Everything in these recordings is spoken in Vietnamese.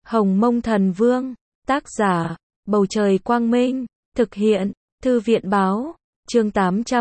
Hồng Mông Thần Vương, tác giả, Bầu Trời Quang Minh, thực hiện, Thư viện Báo, chương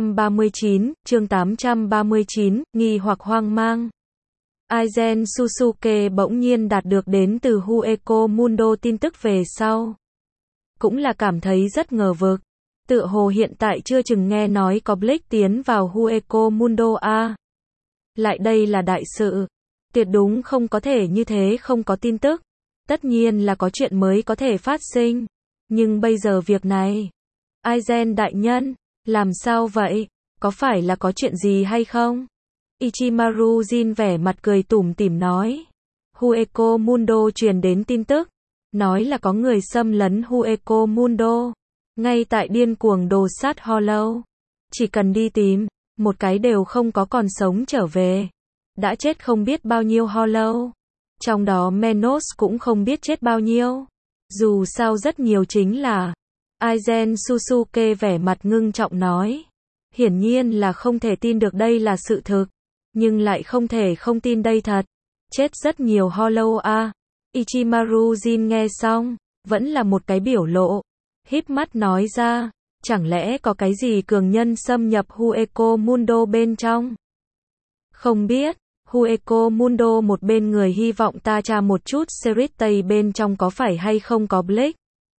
839, nghi hoặc hoang mang. Aizen Susuke bỗng nhiên đạt được đến từ Hueco Mundo tin tức về sau. Cũng là cảm thấy rất ngờ vực. Tựa hồ hiện tại chưa chừng nghe nói có Blake tiến vào Hueco Mundo a. Lại đây là đại sự. Tuyệt đúng không có thể như thế không có tin tức. Tất nhiên là có chuyện mới có thể phát sinh. Nhưng bây giờ việc này. Aizen đại nhân, làm sao vậy? Có phải là có chuyện gì hay không? Ichimaru Jin vẻ mặt cười tủm tỉm nói. Hueco Mundo truyền đến tin tức. Nói là có người xâm lấn Hueco Mundo. Ngay tại điên cuồng đồ sát Hollow. Chỉ cần đi tìm, một cái đều không có còn sống trở về. Đã chết không biết bao nhiêu Hollow. Trong đó Menos cũng không biết chết bao nhiêu. Dù sao rất nhiều chính là. Aizen Susuke vẻ mặt ngưng trọng nói. Hiển nhiên là không thể tin được đây là sự thực. Nhưng lại không thể không tin đây thật. Chết rất nhiều Hollow a. Ichimaru Jin nghe xong, vẫn là một cái biểu lộ. Híp mắt nói ra, chẳng lẽ có cái gì cường nhân xâm nhập Hueco Mundo bên trong? Không biết, Hueco Mundo một bên người hy vọng ta tra một chút Series Tây bên trong có phải hay không có Blake.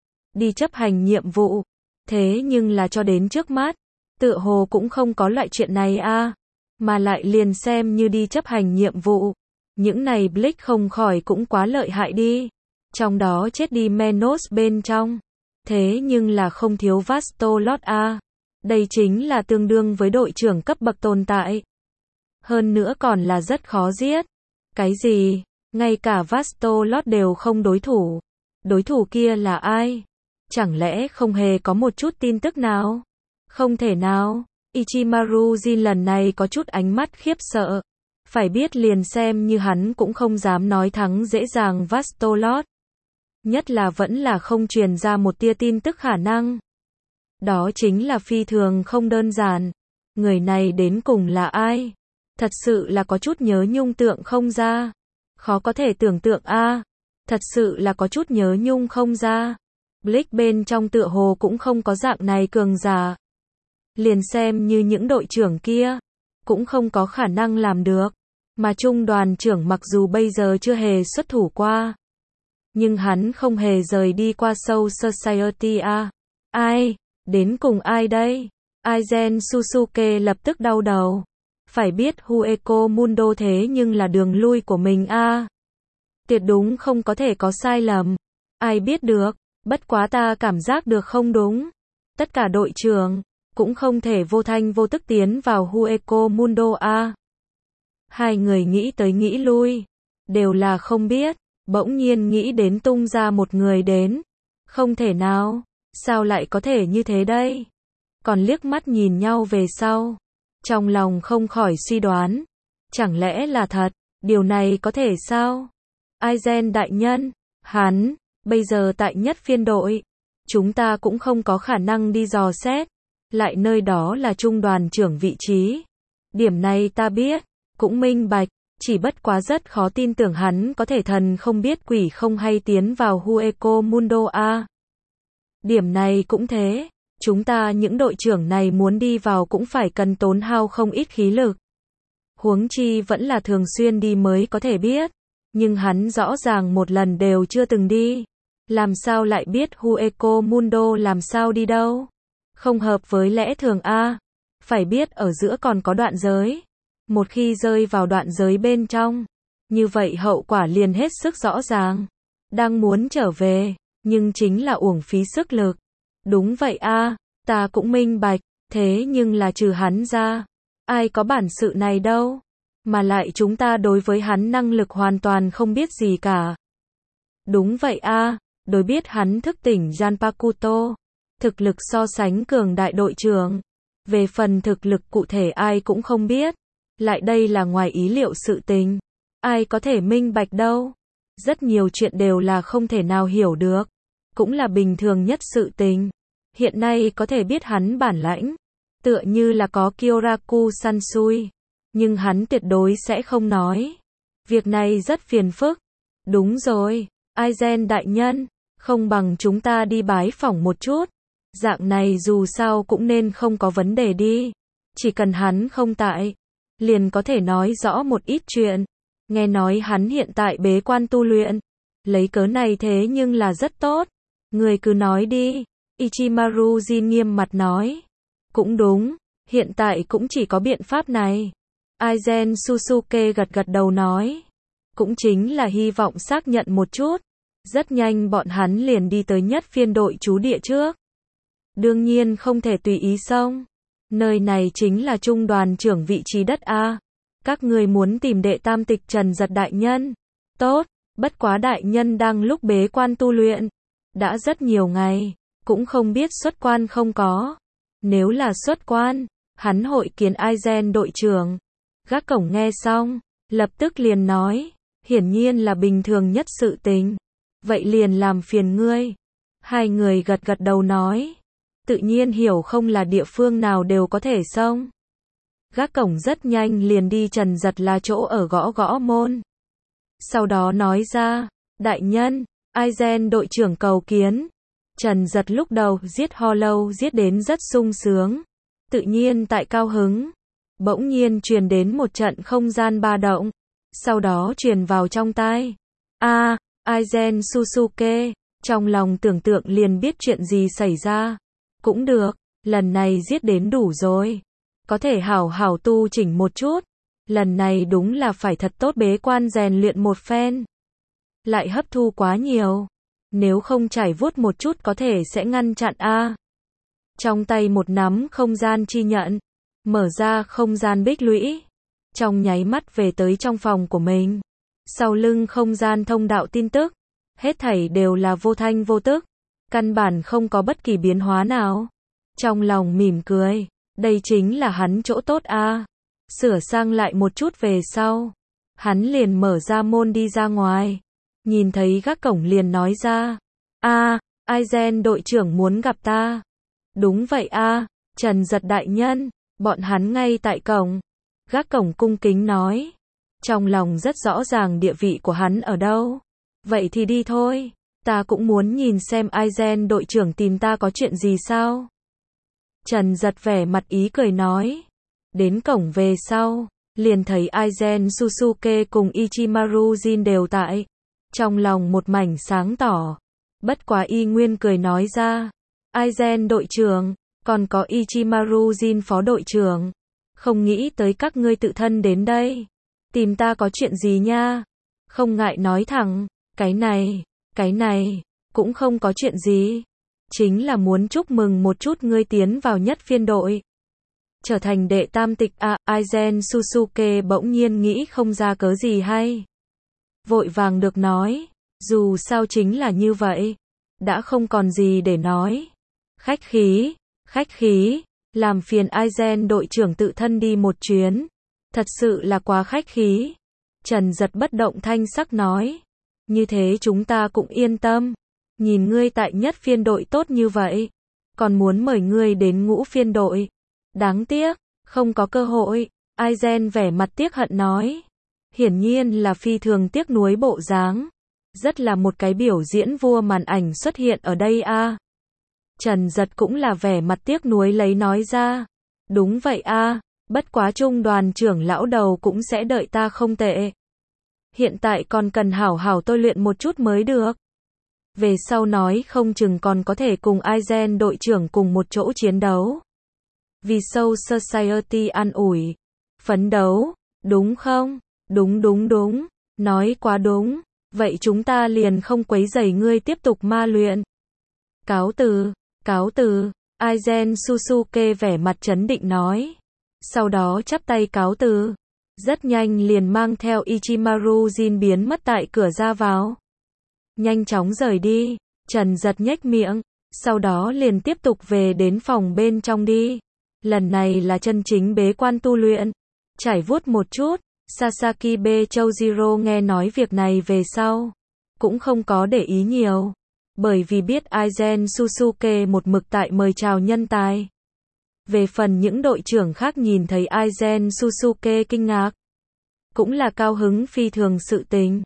Đi chấp hành nhiệm vụ. Thế nhưng là cho đến trước mắt, tựa hồ cũng không có loại chuyện này a. Mà lại liền xem như đi chấp hành nhiệm vụ. Những này Blake không khỏi cũng quá lợi hại đi. Trong đó chết đi Menos bên trong. Thế nhưng là không thiếu Vastolot a. Đây chính là tương đương với đội trưởng cấp bậc tồn tại. Hơn nữa còn là rất khó giết. Cái gì? Ngay cả Vastolot đều không đối thủ. Đối thủ kia là ai? Chẳng lẽ không hề có một chút tin tức nào? Không thể nào. Ichimaru Jin lần này có chút ánh mắt khiếp sợ. Phải biết liền xem như hắn cũng không dám nói thắng dễ dàng Vastolot. Nhất là vẫn là không truyền ra một tia tin tức khả năng. Đó chính là phi thường không đơn giản. Người này đến cùng là ai? Thật sự là có chút nhớ nhung tượng không ra. Khó có thể tưởng tượng a. Thật sự là có chút nhớ nhung không ra. Blake bên trong tựa hồ cũng không có dạng này cường giả. Liền xem như những đội trưởng kia, cũng không có khả năng làm được. Mà trung đoàn trưởng mặc dù bây giờ chưa hề xuất thủ qua. Nhưng hắn không hề rời đi qua Soul Society a. Ai? Đến cùng ai đây? Aizen Susuke lập tức đau đầu. Phải biết Hueco Mundo thế nhưng là đường lui của mình a. Tuyệt đúng không có thể có sai lầm. Ai biết được, bất quá ta cảm giác được không đúng. Tất cả đội trưởng cũng không thể vô thanh vô tức tiến vào Hueco Mundo a. Hai người nghĩ tới nghĩ lui, đều là không biết, bỗng nhiên nghĩ đến tung ra một người đến. Không thể nào, sao lại có thể như thế đây? Còn liếc mắt nhìn nhau về sau, trong lòng không khỏi suy đoán, chẳng lẽ là thật, điều này có thể sao? Aizen đại nhân, hắn, bây giờ tại nhất phiên đội, chúng ta cũng không có khả năng đi dò xét, lại nơi đó là trung đoàn trưởng vị trí. Điểm này ta biết, cũng minh bạch, chỉ bất quá rất khó tin tưởng hắn có thể thần không biết quỷ không hay tiến vào Hueco Mundo a. Điểm này cũng thế, chúng ta những đội trưởng này muốn đi vào cũng phải cần tốn hao không ít khí lực. Huống chi vẫn là thường xuyên đi mới có thể biết, nhưng hắn rõ ràng một lần đều chưa từng đi. Làm sao lại biết Hueco Mundo làm sao đi đâu? Không hợp với lẽ thường a. Phải biết ở giữa còn có đoạn giới. Một khi rơi vào đoạn giới bên trong, như vậy hậu quả liền hết sức rõ ràng. Đang muốn trở về, nhưng chính là uổng phí sức lực. Đúng vậy a, ta cũng minh bạch, thế nhưng là trừ hắn ra, ai có bản sự này đâu. Mà lại chúng ta đối với hắn năng lực hoàn toàn không biết gì cả. Đúng vậy a, đối biết hắn thức tỉnh Janpakuto, thực lực so sánh cường đại đội trưởng. Về phần thực lực cụ thể ai cũng không biết. Lại đây là ngoài ý liệu sự tình. Ai có thể minh bạch đâu. Rất nhiều chuyện đều là không thể nào hiểu được. Cũng là bình thường nhất sự tình. Hiện nay có thể biết hắn bản lãnh. Tựa như là có Kyoraku Sansui. Nhưng hắn tuyệt đối sẽ không nói. Việc này rất phiền phức. Đúng rồi. Aizen đại nhân, không bằng chúng ta đi bái phỏng một chút. Dạng này dù sao cũng nên không có vấn đề đi. Chỉ cần hắn không tại, liền có thể nói rõ một ít chuyện. Nghe nói hắn hiện tại bế quan tu luyện. Lấy cớ này thế nhưng là rất tốt. Người cứ nói đi. Ichimaru Jin nghiêm mặt nói. Cũng đúng, hiện tại cũng chỉ có biện pháp này. Aizen Susuke gật gật đầu nói. Cũng chính là hy vọng xác nhận một chút. Rất nhanh bọn hắn liền đi tới nhất phiên đội trú địa trước. Đương nhiên không thể tùy ý xông. Nơi này chính là trung đoàn trưởng vị trí đất A. Các người muốn tìm đệ tam tịch Trần Giật đại nhân. Tốt, bất quá đại nhân đang lúc bế quan tu luyện. Đã rất nhiều ngày, cũng không biết xuất quan không có. Nếu là xuất quan, hắn hội kiến Aizen đội trưởng. Gác cổng nghe xong, lập tức liền nói. Hiển nhiên là bình thường nhất sự tình. Vậy liền làm phiền ngươi. Hai người gật gật đầu nói. Tự nhiên hiểu không là địa phương nào đều có thể xông. Gác cổng rất nhanh liền đi Trần Giật là chỗ ở gõ gõ môn. Sau đó nói ra, đại nhân, Aizen đội trưởng cầu kiến. Trần Giật lúc đầu giết Hollow giết đến rất sung sướng. Tự nhiên tại cao hứng. Bỗng nhiên truyền đến một trận không gian ba động. Sau đó truyền vào trong tai. Aizen Susuke, trong lòng tưởng tượng liền biết chuyện gì xảy ra. Cũng được, lần này giết đến đủ rồi. Có thể hảo hảo tu chỉnh một chút. Lần này đúng là phải thật tốt bế quan rèn luyện một phen. Lại hấp thu quá nhiều. Nếu không trải vuốt một chút có thể sẽ ngăn chặn A. Trong tay một nắm không gian chi nhận. Mở ra không gian bích lũy. Trong nháy mắt về tới trong phòng của mình. Sau lưng không gian thông đạo tin tức. Hết thảy đều là vô thanh vô tức. Căn bản không có bất kỳ biến hóa nào. Trong lòng mỉm cười. Đây chính là hắn chỗ tốt A. Sửa sang lại một chút về sau. Hắn liền mở ra môn đi ra ngoài. Nhìn thấy gác cổng liền nói ra. Aizen đội trưởng muốn gặp ta. Đúng vậy Trần Giật đại nhân. Bọn hắn ngay tại cổng. Gác cổng cung kính nói. Trong lòng rất rõ ràng địa vị của hắn ở đâu. Vậy thì đi thôi. Ta cũng muốn nhìn xem Aizen đội trưởng tìm ta có chuyện gì sao. Trần Giật vẻ mặt ý cười nói. Đến cổng về sau. Liền thấy Aizen Susuke cùng Ichimaru Jin đều tại. Trong lòng một mảnh sáng tỏ. Bất quá y nguyên cười nói ra. Aizen đội trưởng. Còn có Ichimaru Jin phó đội trưởng. Không nghĩ tới các ngươi tự thân đến đây. Tìm ta có chuyện gì nha. Không ngại nói thẳng. Cái này. Cũng không có chuyện gì. Chính là muốn chúc mừng một chút ngươi tiến vào nhất phiên đội. Trở thành đệ tam tịch Aizen Susuke bỗng nhiên nghĩ không ra cớ gì hay. Vội vàng được nói. Dù sao chính là như vậy. Đã không còn gì để nói. Khách khí. Làm phiền Aizen đội trưởng tự thân đi một chuyến. Thật sự là quá khách khí. Trần Giật bất động thanh sắc nói. Như thế chúng ta cũng yên tâm. Nhìn ngươi tại nhất phiên đội tốt như vậy. Còn muốn mời ngươi đến ngũ phiên đội. Đáng tiếc, không có cơ hội. Aizen vẻ mặt tiếc hận nói. Hiển nhiên là phi thường tiếc nuối bộ dáng. Rất là một cái biểu diễn vua màn ảnh xuất hiện ở đây Trần Giật cũng là vẻ mặt tiếc nuối lấy nói ra. Đúng vậy bất quá trung đoàn trưởng lão đầu cũng sẽ đợi ta không tệ. Hiện tại còn cần hảo hảo tôi luyện một chút mới được. Về sau nói không chừng còn có thể cùng Aizen đội trưởng cùng một chỗ chiến đấu. Vì Soul Society an ủi. Phấn đấu, đúng không? Đúng. Nói quá đúng. Vậy chúng ta liền không quấy rầy ngươi tiếp tục ma luyện. Cáo từ. Aizen Susuke vẻ mặt trấn định nói. Sau đó chắp tay cáo từ. Rất nhanh liền mang theo Ichimaru Jin biến mất tại cửa ra vào. Nhanh chóng rời đi. Trần Giật nhếch miệng. Sau đó liền tiếp tục về đến phòng bên trong đi. Lần này là chân chính bế quan tu luyện. Trải vuốt một chút. Sasaki B Choujiro nghe nói việc này về sau. Cũng không có để ý nhiều. Bởi vì biết Aizen Susuke một mực tại mời chào nhân tài. Về phần những đội trưởng khác nhìn thấy Aizen Susuke kinh ngạc. Cũng là cao hứng phi thường sự tình.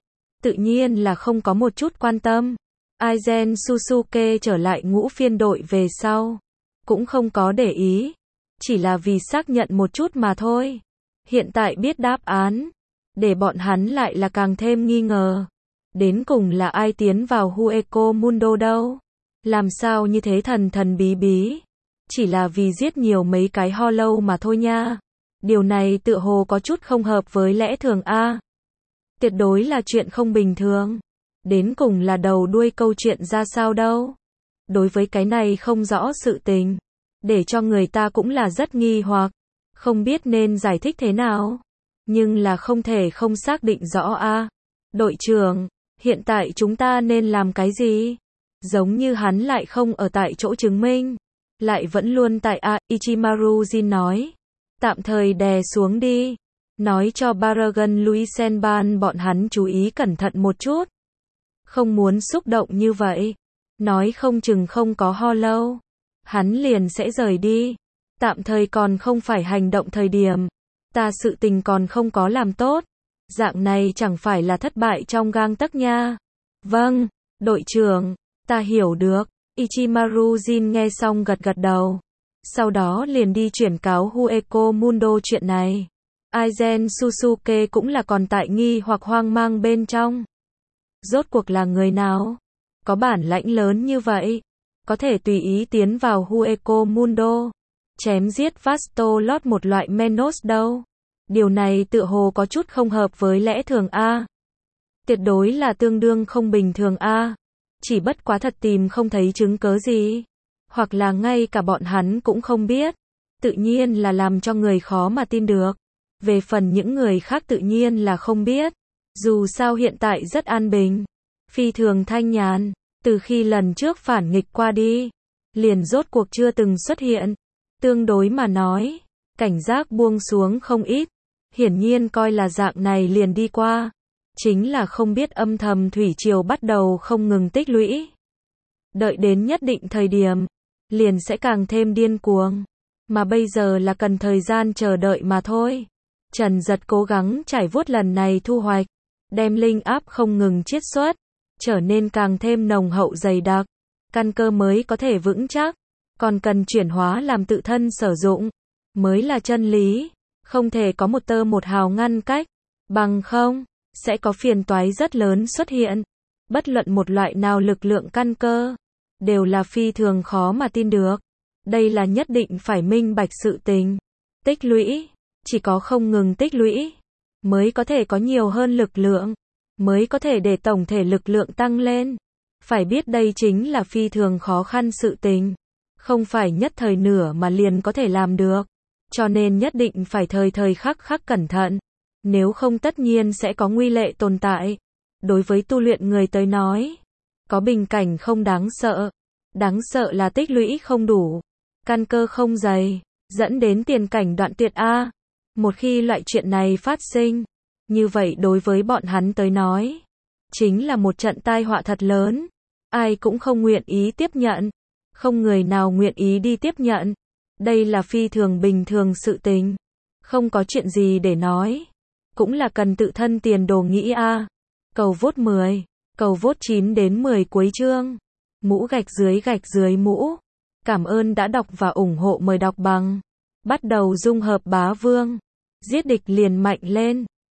tự nhiên là không có một chút quan tâm. Aizen Suzuki trở lại ngũ phiên đội về sau, cũng không có để ý, chỉ là vì xác nhận một chút mà thôi. Hiện tại biết đáp án, để bọn hắn lại là càng thêm nghi ngờ. Đến cùng là ai tiến vào Hueco Mundo đâu? Làm sao như thế thần thần bí bí? Chỉ là vì giết nhiều mấy cái Hollow mà thôi nha. Điều này tựa hồ có chút không hợp với lẽ thường a. Tuyệt đối là chuyện không bình thường. Đến cùng là đầu đuôi câu chuyện ra sao đâu? Đối với cái này không rõ sự tình, để cho người ta cũng là rất nghi hoặc, không biết nên giải thích thế nào. Nhưng là không thể không xác định rõ a. Đội trưởng, hiện tại chúng ta nên làm cái gì? Giống như hắn lại không ở tại chỗ chứng minh, lại vẫn luôn tại a. Ichimaru Jin nói. Tạm thời đè xuống đi. Nói cho Baragon Luisenban bọn hắn chú ý cẩn thận một chút. Không muốn xúc động như vậy. Nói không chừng không có Hollow, hắn liền sẽ rời đi. Tạm thời còn không phải hành động thời điểm. Ta sự tình còn không có làm tốt. Dạng này chẳng phải là thất bại trong gang tấc nha. Vâng, đội trưởng, ta hiểu được. Ichimaru Jin nghe xong gật gật đầu. Sau đó liền đi chuyển cáo Hueco Mundo chuyện này. Aizen Suzuki cũng là còn tại nghi hoặc hoang mang bên trong. Rốt cuộc là người nào? Có bản lãnh lớn như vậy, có thể tùy ý tiến vào Hueco Mundo, chém giết Vasto Lord một loại Menos đâu. Điều này tựa hồ có chút không hợp với lẽ thường a. Tuyệt đối là tương đương không bình thường a. Chỉ bất quá thật tìm không thấy chứng cớ gì, hoặc là ngay cả bọn hắn cũng không biết. Tự nhiên là làm cho người khó mà tin được. Về phần những người khác tự nhiên là không biết. Dù sao hiện tại rất an bình, phi thường thanh nhàn, từ khi lần trước phản nghịch qua đi, liền rốt cuộc chưa từng xuất hiện. Tương đối mà nói, cảnh giác buông xuống không ít, hiển nhiên coi là dạng này liền đi qua. Chính là không biết âm thầm thủy triều bắt đầu không ngừng tích lũy. Đợi đến nhất định thời điểm, liền sẽ càng thêm điên cuồng. Mà bây giờ là cần thời gian chờ đợi mà thôi. Trần Giật cố gắng trải vuốt lần này thu hoạch, đem linh áp không ngừng chiết xuất, trở nên càng thêm nồng hậu dày đặc, căn cơ mới có thể vững chắc, còn cần chuyển hóa làm tự thân sử dụng, mới là chân lý, không thể có một tơ một hào ngăn cách, bằng không, sẽ có phiền toái rất lớn xuất hiện. Bất luận một loại nào lực lượng căn cơ, đều là phi thường khó mà tin được. Đây là nhất định phải minh bạch sự tình. Tích lũy, chỉ có không ngừng tích lũy, mới có thể có nhiều hơn lực lượng, mới có thể để tổng thể lực lượng tăng lên. Phải biết đây chính là phi thường khó khăn sự tình, không phải nhất thời nửa mà liền có thể làm được. Cho nên nhất định phải thời thời khắc khắc cẩn thận, nếu không tất nhiên sẽ có nguy lệ tồn tại. Đối với tu luyện người tới nói, có bình cảnh không đáng sợ là tích lũy không đủ, căn cơ không dày, dẫn đến tiền cảnh đoạn tuyệt a. Một khi loại chuyện này phát sinh, như vậy đối với bọn hắn tới nói, chính là một trận tai họa thật lớn. Ai cũng không nguyện ý tiếp nhận, không người nào nguyện ý đi tiếp nhận. Đây là phi thường bình thường sự tình, không có chuyện gì để nói, cũng là cần tự thân tiền đồ nghĩ a. Cầu vote 10, cầu vote 9 đến 10 cuối chương. Mũ gạch dưới mũ. Cảm ơn đã đọc và ủng hộ, mời đọc bằng. Bắt đầu dung hợp bá vương. Giết địch liền mạnh lên.